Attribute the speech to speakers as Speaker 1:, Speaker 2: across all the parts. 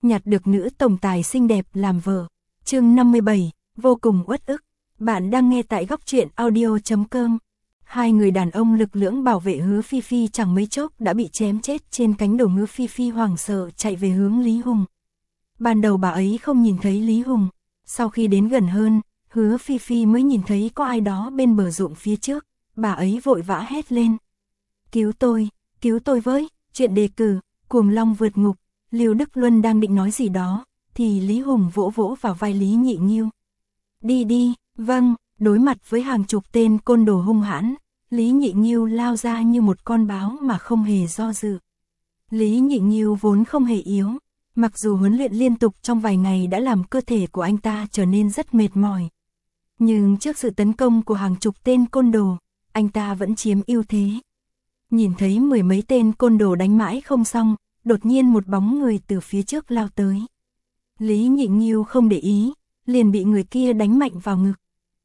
Speaker 1: nhặt được nữ tổng tài xinh đẹp làm vợ. Chương 57, vô cùng uất ức. Bạn đang nghe tại góc truyện audio.com. Hai người đàn ông lực lưỡng bảo vệ Hứa Phi Phi chẳng mấy chốc đã bị chém chết trên cánh đồng. Hứa Phi Phi hoảng sợ chạy về hướng Lý Hùng. Ban đầu bà ấy không nhìn thấy Lý Hùng, sau khi đến gần hơn, Hứa Phi Phi mới nhìn thấy có ai đó bên bờ ruộng phía trước, bà ấy vội vã hét lên. Cứu tôi với, chuyện đề cử, Cuồng Long vượt ngục. Lưu Đức Luân đang định nói gì đó, thì Lý Hùng vỗ vỗ vào vai Lý Nhị Nghiêu. Đi, vâng. Đối mặt với hàng chục tên côn đồ hung hãn, Lý Nhị Nghiêu lao ra như một con báo mà không hề do dự. Lý Nhị Nghiêu vốn không hề yếu, mặc dù huấn luyện liên tục trong vài ngày đã làm cơ thể của anh ta trở nên rất mệt mỏi. Nhưng trước sự tấn công của hàng chục tên côn đồ, anh ta vẫn chiếm ưu thế. Nhìn thấy mười mấy tên côn đồ đánh mãi không xong, đột nhiên một bóng người từ phía trước lao tới. Lý Nhị Nghiêu không để ý, liền bị người kia đánh mạnh vào ngực.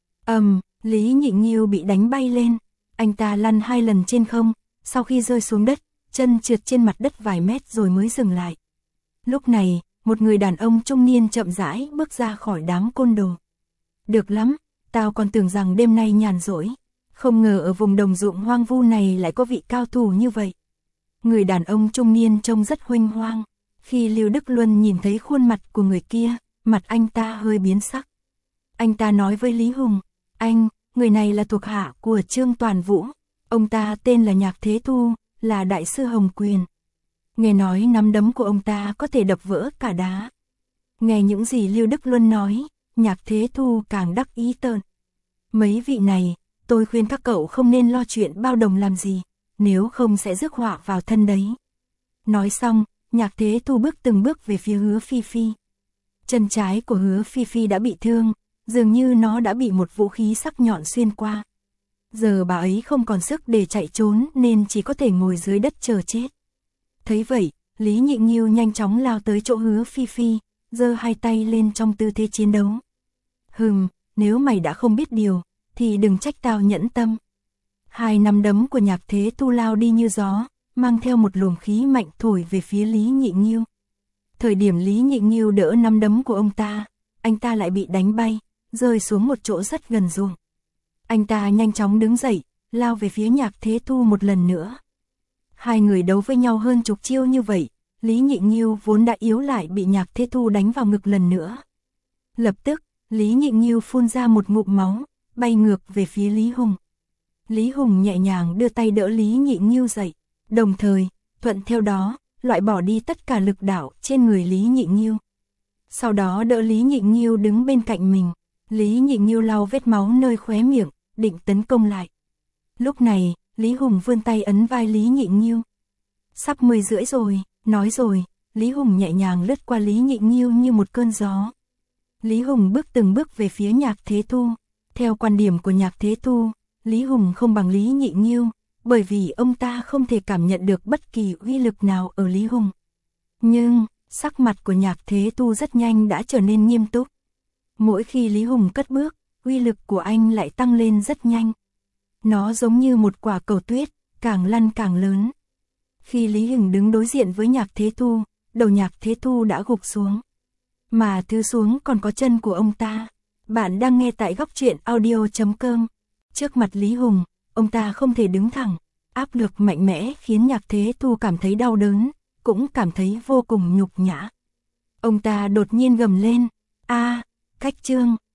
Speaker 1: Lý Nhị Nghiêu bị đánh bay lên, anh ta lăn 2 lần trên không, sau khi rơi xuống đất, chân trượt trên mặt đất vài mét rồi mới dừng lại. Lúc này, một người đàn ông trung niên chậm rãi bước ra khỏi đám côn đồ. Được lắm, tao còn tưởng rằng đêm nay nhàn rỗi, không ngờ ở vùng đồng ruộng hoang vu này lại có vị cao thủ như vậy. Người đàn ông trung niên trông rất huênh hoang, khi Lưu Đức Luân nhìn thấy khuôn mặt của người kia, mặt anh ta hơi biến sắc. Anh ta nói với Lý Hùng, người này là thuộc hạ của Trương Toàn Vũ, ông ta tên là Nhạc Thế Thu, là đại sư Hồng Quyền. Nghe nói nắm đấm của ông ta có thể đập vỡ cả đá. Nghe những gì Lưu Đức Luân nói, Nhạc Thế Thu càng đắc ý tợn. Mấy vị này, tôi khuyên các cậu không nên lo chuyện bao đồng làm gì, nếu không sẽ rước họa vào thân đấy. Nói xong, Nhạc Thế Thu bước từng bước về phía Hứa Phi Phi. Chân trái của Hứa Phi Phi đã bị thương, dường như nó đã bị một vũ khí sắc nhọn xuyên qua. Giờ bà ấy không còn sức để chạy trốn nên chỉ có thể ngồi dưới đất chờ chết. Thấy vậy, Lý Nhị Nghiêu nhanh chóng lao tới chỗ Hứa Phi Phi, giơ hai tay lên trong tư thế chiến đấu. Nếu mày đã không biết điều, thì đừng trách tao nhẫn tâm. Hai nắm đấm của Nhạc Thế Thu lao đi như gió, mang theo một luồng khí mạnh thổi về phía Lý Nhị Nghiêu. Thời điểm Lý Nhị Nghiêu đỡ nắm đấm của anh ta lại bị đánh bay, rơi xuống một chỗ rất gần ruộng. Anh ta nhanh chóng đứng dậy, lao về phía Nhạc Thế Thu một lần nữa. Hai người đấu với nhau hơn chục chiêu như vậy, Lý Nhị Nghiêu vốn đã yếu lại bị Nhạc Thế Thu đánh vào ngực lần nữa. Lập tức, Lý Nhị Nghiêu phun ra một ngụm máu, bay ngược về phía Lý Hùng. Lý Hùng nhẹ nhàng đưa tay đỡ Lý Nhị Nghiêu dậy, đồng thời, thuận theo đó, loại bỏ đi tất cả lực đạo trên người Lý Nhị Nghiêu. Sau đó đỡ Lý Nhị Nghiêu đứng bên cạnh mình, Lý Nhị Nghiêu lau vết máu nơi khóe miệng, định tấn công lại. Lúc này, Lý Hùng vươn tay ấn vai Lý Nhị Nghiêu. Sắp 10 rưỡi rồi, nói rồi, Lý Hùng nhẹ nhàng lướt qua Lý Nhị Nghiêu như một cơn gió. Lý Hùng bước từng bước về phía Nhạc Thế Thu. Theo quan điểm của Nhạc Thế Thu, Lý Hùng không bằng Lý Nhị Nghiêu, bởi vì ông ta không thể cảm nhận được bất kỳ uy lực nào ở Lý Hùng. Nhưng, sắc mặt của Nhạc Thế Thu rất nhanh đã trở nên nghiêm túc. Mỗi khi Lý Hùng cất bước, uy lực của anh lại tăng lên rất nhanh. Nó giống như một quả cầu tuyết, càng lăn càng lớn. Khi Lý Hùng đứng đối diện với Nhạc Thế Thu, đầu Nhạc Thế Thu đã gục xuống. Mà thứ xuống còn có chân của ông ta. Bạn đang nghe tại góc truyện audio.com. Trước mặt Lý Hùng, ông ta không thể đứng thẳng. Áp lực mạnh mẽ khiến Nhạc Thế Thu cảm thấy đau đớn, cũng cảm thấy vô cùng nhục nhã. Ông ta đột nhiên gầm lên, Cách Trương,